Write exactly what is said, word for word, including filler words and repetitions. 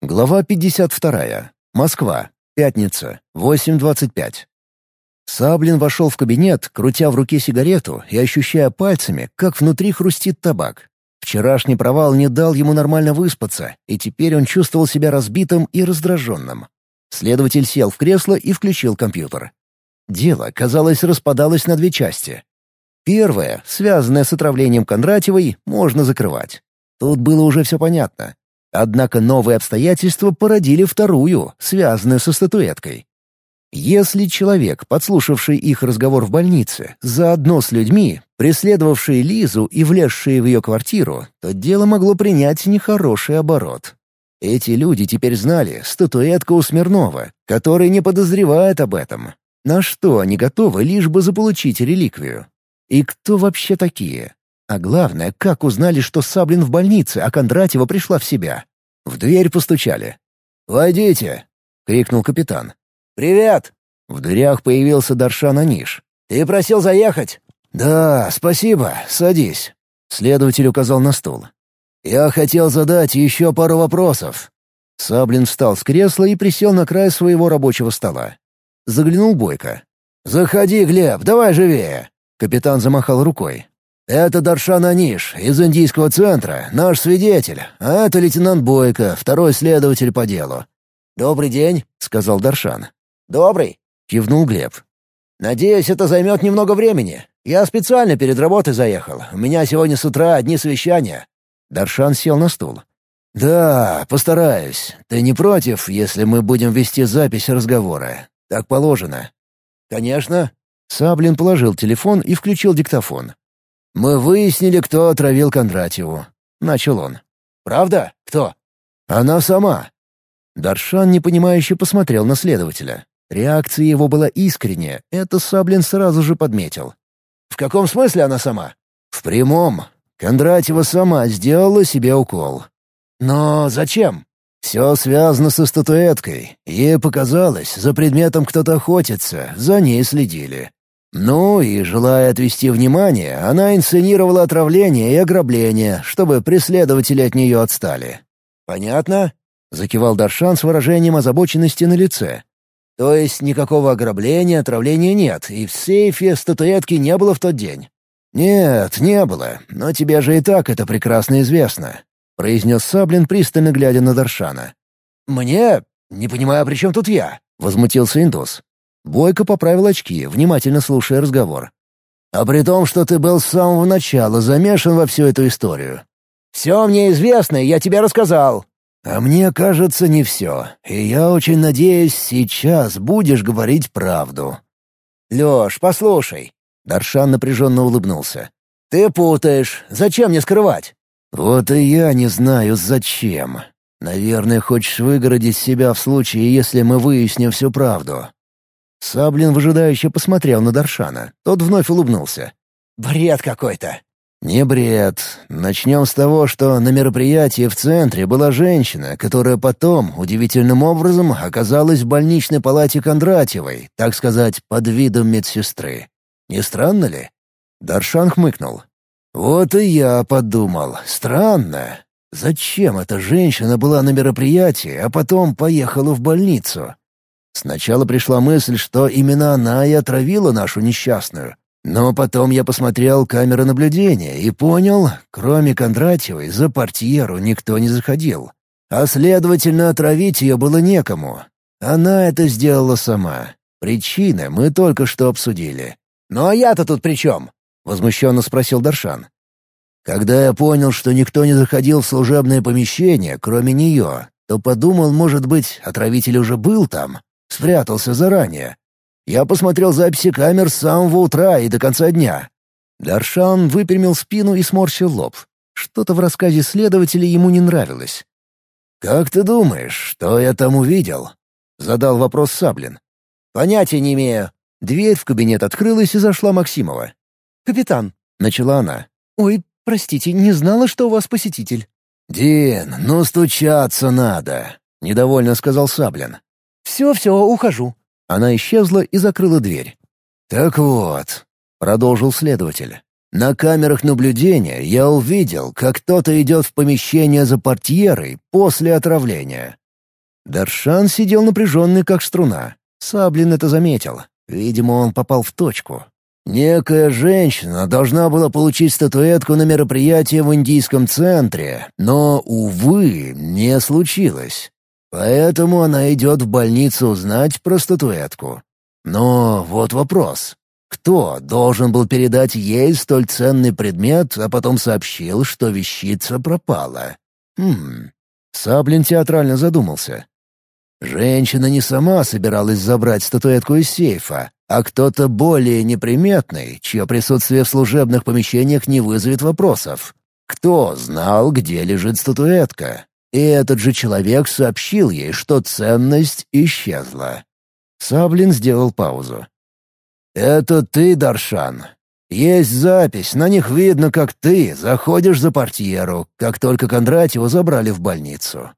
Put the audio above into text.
Глава пятьдесят вторая. Москва. Пятница. восемь двадцать пять. Саблин вошел в кабинет, крутя в руке сигарету и ощущая пальцами, как внутри хрустит табак. Вчерашний провал не дал ему нормально выспаться, и теперь он чувствовал себя разбитым и раздраженным. Следователь сел в кресло и включил компьютер. Дело, казалось, распадалось на две части. Первое, связанное с отравлением Кондратьевой, можно закрывать. Тут было уже все понятно. Однако новые обстоятельства породили вторую, связанную со статуэткой. Если человек, подслушавший их разговор в больнице, заодно с людьми, преследовавшие Лизу и влезшие в ее квартиру, то дело могло принять нехороший оборот. Эти люди теперь знали статуэтку у Смирнова, который не подозревает об этом. На что они готовы, лишь бы заполучить реликвию? И кто вообще такие? А главное, как узнали, что Саблин в больнице, а Кондратьева пришла в себя? В дверь постучали. «Войдите!» — крикнул капитан. «Привет!» В дверях появился Даршан Аниш. «Ты просил заехать?» «Да, спасибо, садись». Следователь указал на стул. «Я хотел задать еще пару вопросов». Саблин встал с кресла и присел на край своего рабочего стола. Заглянул Бойко. «Заходи, Глеб, давай живее!» Капитан замахал рукой. «Это Даршан Аниш из Индийского центра, наш свидетель, а это лейтенант Бойко, второй следователь по делу». «Добрый день», — сказал Даршан. «Добрый», — кивнул Глеб. «Надеюсь, это займет немного времени. Я специально перед работой заехал. У меня сегодня с утра одни совещания». Даршан сел на стул. «Да, постараюсь. Ты не против, если мы будем вести запись разговора? Так положено». «Конечно». Саблин положил телефон и включил диктофон. «Мы выяснили, кто отравил Кондратьеву», — начал он. «Правда? Кто?» «Она сама». Даршан непонимающе посмотрел на следователя. Реакция его была искренняя, это Саблин сразу же подметил. «В каком смысле она сама?» «В прямом. Кондратьева сама сделала себе укол». «Но зачем?» «Все связано со статуэткой. Ей показалось, за предметом кто-то охотится, за ней следили. Ну и, желая отвести внимание, она инсценировала отравление и ограбление, чтобы преследователи от нее отстали». «Понятно?» — закивал Даршан с выражением озабоченности на лице. «То есть никакого ограбления, отравления нет, и в сейфе статуэтки не было в тот день?» «Нет, не было, но тебе же и так это прекрасно известно», — произнес Саблин, пристально глядя на Даршана. «Мне? Не понимаю, при чем тут я?» — возмутился индус. Бойко поправил очки, внимательно слушая разговор. «А при том, что ты был с самого начала замешан во всю эту историю». «Все мне известно, я тебе рассказал». «А мне кажется, не все, и я очень надеюсь, сейчас будешь говорить правду». «Леш, послушай». Даршан напряженно улыбнулся. «Ты путаешь. Зачем мне скрывать?» «Вот и я не знаю, зачем. Наверное, хочешь выгородить себя в случае, если мы выясним всю правду». Саблин выжидающе посмотрел на Даршана. Тот вновь улыбнулся. «Бред какой-то». «Не бред. Начнем с того, что на мероприятии в центре была женщина, которая потом, удивительным образом, оказалась в больничной палате Кондратьевой, так сказать, под видом медсестры. Не странно ли?» Даршан хмыкнул. «Вот и я подумал. Странно. Зачем эта женщина была на мероприятии, а потом поехала в больницу? Сначала пришла мысль, что именно она и отравила нашу несчастную. Но потом я посмотрел камеры наблюдения и понял, кроме Кондратьевой, за портьеру никто не заходил. А следовательно, отравить ее было некому. Она это сделала сама. Причины мы только что обсудили». «Ну а я-то тут при чем?» — возмущенно спросил Даршан. «Когда я понял, что никто не заходил в служебное помещение, кроме нее, то подумал, может быть, отравитель уже был там, спрятался заранее. Я посмотрел записи камер с самого утра и до конца дня». Даршан выпрямил спину и сморщил лоб. Что-то в рассказе следователя ему не нравилось. «Как ты думаешь, что я там увидел?» — задал вопрос Саблин. «Понятия не имею». Дверь в кабинет открылась и зашла Максимова. «Капитан», — начала она. «Ой, простите, не знала, что у вас посетитель». «Дин, ну стучаться надо», — недовольно сказал Саблин. «Все-все, ухожу». Она исчезла и закрыла дверь. «Так вот», — продолжил следователь, — «на камерах наблюдения я увидел, как кто-то идет в помещение за портьерой после отравления. Даршан сидел напряженный, как струна. Саблин это заметил. Видимо, он попал в точку. Некая женщина должна была получить статуэтку на мероприятии в индийском центре, но, увы, не случилось. Поэтому она идет в больницу узнать про статуэтку. Но вот вопрос. Кто должен был передать ей столь ценный предмет, а потом сообщил, что вещица пропала? Хм... Саблин театрально задумался. Женщина не сама собиралась забрать статуэтку из сейфа, а кто-то более неприметный, чье присутствие в служебных помещениях не вызовет вопросов. Кто знал, где лежит статуэтка? И этот же человек сообщил ей, что ценность исчезла. Саблин сделал паузу. «Это ты, Даршан. Есть запись, на них видно, как ты заходишь за портьеру, как только Кондратьева забрали в больницу.